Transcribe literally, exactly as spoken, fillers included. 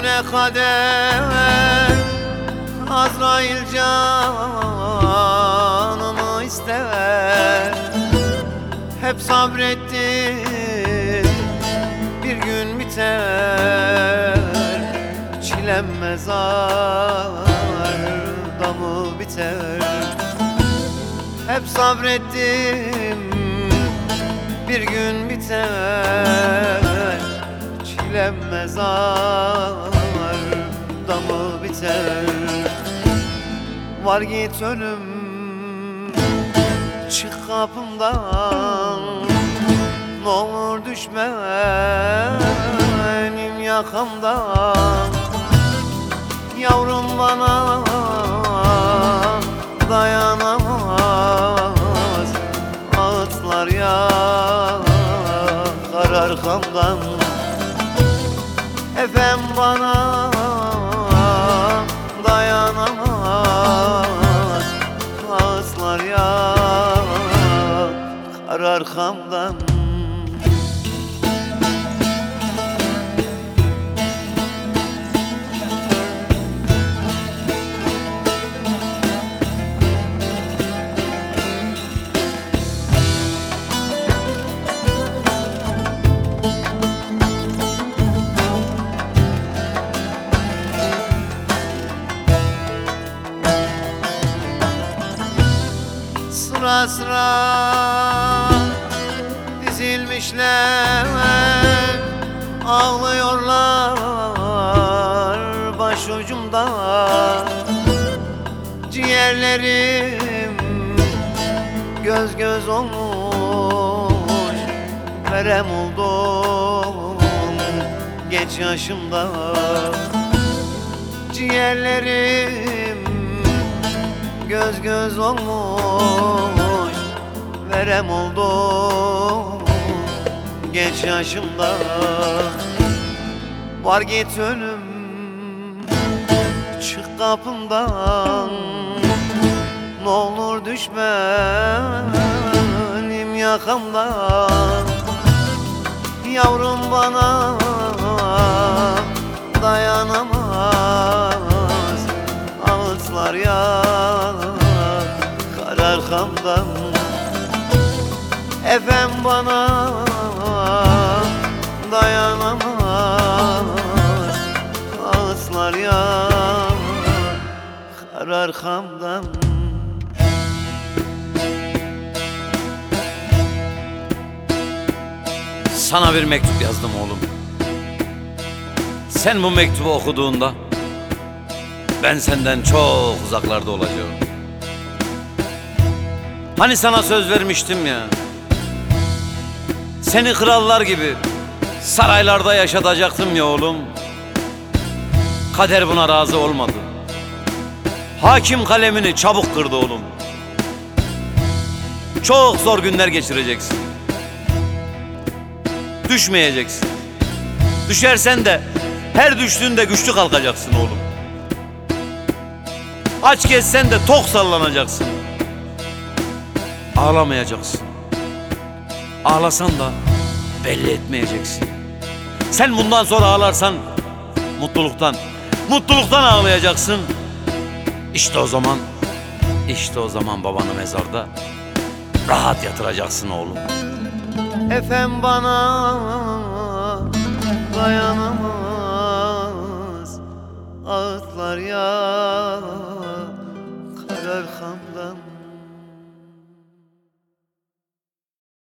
Kader kader Azrail canımı ister. Hep sabrettim, bir gün biter. Çilem mezarda mı biter? Hep sabrettim, bir gün biter. Çilem mezarda mı biter? Var git ölüm, çık kapımdan. Ne olur düşme benim yakamdan. Yavrum bana dayanamaz, ağıtlar yakar arkamdan. Efem bana dayanamaz, ağıtlar yakar arkamdan. Sıra sıra dizilmişler, ağlıyorlar başucumda. Ciğerlerim göz göz olmuş, verem oldum geç yaşımda. Ciğerlerim göz göz olmuş, verem oldum geç yaşımda. Var git ölüm, çık kapımdan. Ne olur düşme benim yakamdan. Yavrum bana dayanamaz, ağıtlar yakar arkamdan. Efem bana dayanamaz, ağıtlar yakar arkamdan. Sana bir mektup yazdım oğlum. Sen bu mektubu okuduğunda ben senden çok uzaklarda olacağım. Hani sana söz vermiştim ya, seni krallar gibi saraylarda yaşatacaktım ya oğlum. Kader buna razı olmadı. Hakim kalemini çabuk kırdı oğlum. Çok zor günler geçireceksin. Düşmeyeceksin. Düşersen de her düştüğünde güçlü kalkacaksın oğlum. Aç gezsen de tok sallanacaksın. Ağlamayacaksın. Ağlasan da belli etmeyeceksin. Sen bundan sonra ağlarsan mutluluktan, mutluluktan ağlayacaksın. İşte o zaman, işte o zaman babanı mezarda rahat yatıracaksın oğlum. Efem bana dayanamaz, ağıtlar yakar